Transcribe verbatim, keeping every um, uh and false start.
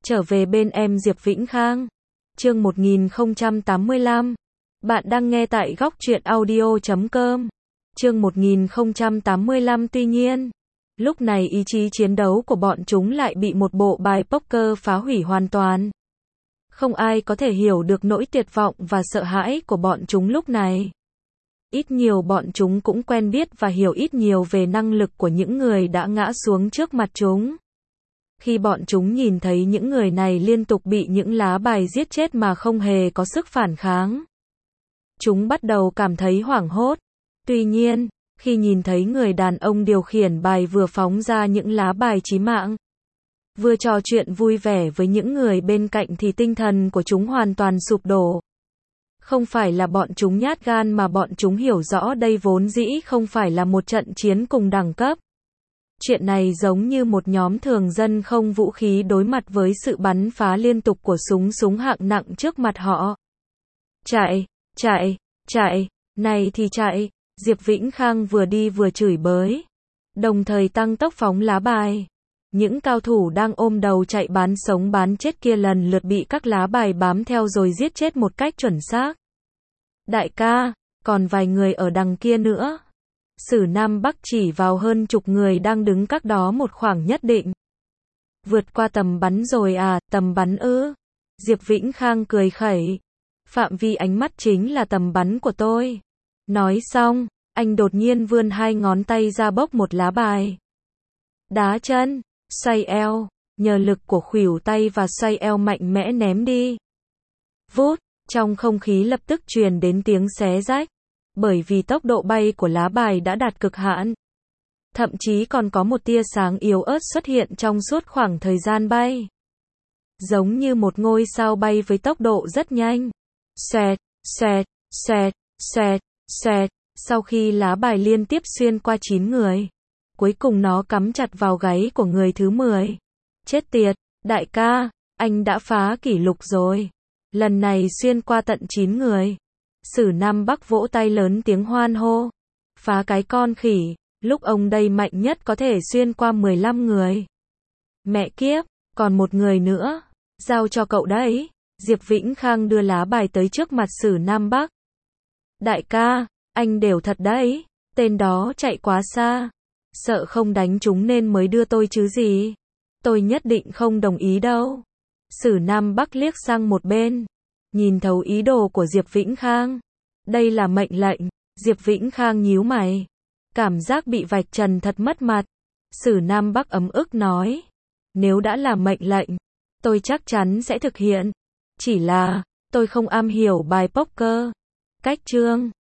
Trở về bên em Diệp Vĩnh Khang. Chương một nghìn không trăm tám mươi lăm. Bạn đang nghe tại góc truyện audio chấm com. Chương một nghìn không trăm tám mươi lăm. Tuy nhiên, lúc này ý chí chiến đấu của bọn chúng lại bị một bộ bài poker phá hủy hoàn toàn. Không ai có thể hiểu được nỗi tuyệt vọng và sợ hãi của bọn chúng lúc này. Ít nhiều bọn chúng cũng quen biết và hiểu ít nhiều về năng lực của những người đã ngã xuống trước mặt chúng. Khi bọn chúng nhìn thấy những người này liên tục bị những lá bài giết chết mà không hề có sức phản kháng, chúng bắt đầu cảm thấy hoảng hốt. Tuy nhiên, khi nhìn thấy người đàn ông điều khiển bài vừa phóng ra những lá bài chí mạng, vừa trò chuyện vui vẻ với những người bên cạnh thì tinh thần của chúng hoàn toàn sụp đổ. Không phải là bọn chúng nhát gan mà bọn chúng hiểu rõ đây vốn dĩ không phải là một trận chiến cùng đẳng cấp. Chuyện này giống như một nhóm thường dân không vũ khí đối mặt với sự bắn phá liên tục của súng súng hạng nặng trước mặt họ. Chạy, chạy, chạy, này thì chạy, Diệp Vĩnh Khang vừa đi vừa chửi bới, đồng thời tăng tốc phóng lá bài. Những cao thủ đang ôm đầu chạy bán sống bán chết kia lần lượt bị các lá bài bám theo rồi giết chết một cách chuẩn xác. Đại ca, còn vài người ở đằng kia nữa. Sử Nam Bắc chỉ vào hơn chục người đang đứng cách đó một khoảng nhất định. Vượt qua tầm bắn rồi à, tầm bắn ư? Diệp Vĩnh Khang cười khẩy. Phạm vi ánh mắt chính là tầm bắn của tôi. Nói xong, anh đột nhiên vươn hai ngón tay ra bốc một lá bài. Đá chân, xoay eo, nhờ lực của khuỷu tay và xoay eo mạnh mẽ ném đi. Vút, trong không khí lập tức truyền đến tiếng xé rách. Bởi vì tốc độ bay của lá bài đã đạt cực hạn. Thậm chí còn có một tia sáng yếu ớt xuất hiện trong suốt khoảng thời gian bay. Giống như một ngôi sao bay với tốc độ rất nhanh. Xoẹt, xoẹt, xoẹt, xoẹt, xoẹt. Sau khi lá bài liên tiếp xuyên qua chín người, cuối cùng nó cắm chặt vào gáy của người thứ mười. Chết tiệt, đại ca, anh đã phá kỷ lục rồi. Lần này xuyên qua tận chín người. Sử Nam Bắc vỗ tay lớn tiếng hoan hô. Phá cái con khỉ, lúc ông đây mạnh nhất có thể xuyên qua mười lăm người. Mẹ kiếp, còn một người nữa. Giao cho cậu đấy. Diệp Vĩnh Khang đưa lá bài tới trước mặt Sử Nam Bắc. Đại ca, anh đều thật đấy. Tên đó chạy quá xa. Sợ không đánh chúng nên mới đưa tôi chứ gì. Tôi nhất định không đồng ý đâu. Sử Nam Bắc liếc sang một bên. Nhìn thấu ý đồ của Diệp Vĩnh Khang. Đây là mệnh lệnh. Diệp Vĩnh Khang nhíu mày. Cảm giác bị vạch trần thật mất mặt. Sử Nam Bắc ấm ức nói. Nếu đã là mệnh lệnh, tôi chắc chắn sẽ thực hiện. Chỉ là, tôi không am hiểu bài poker. Cách chương.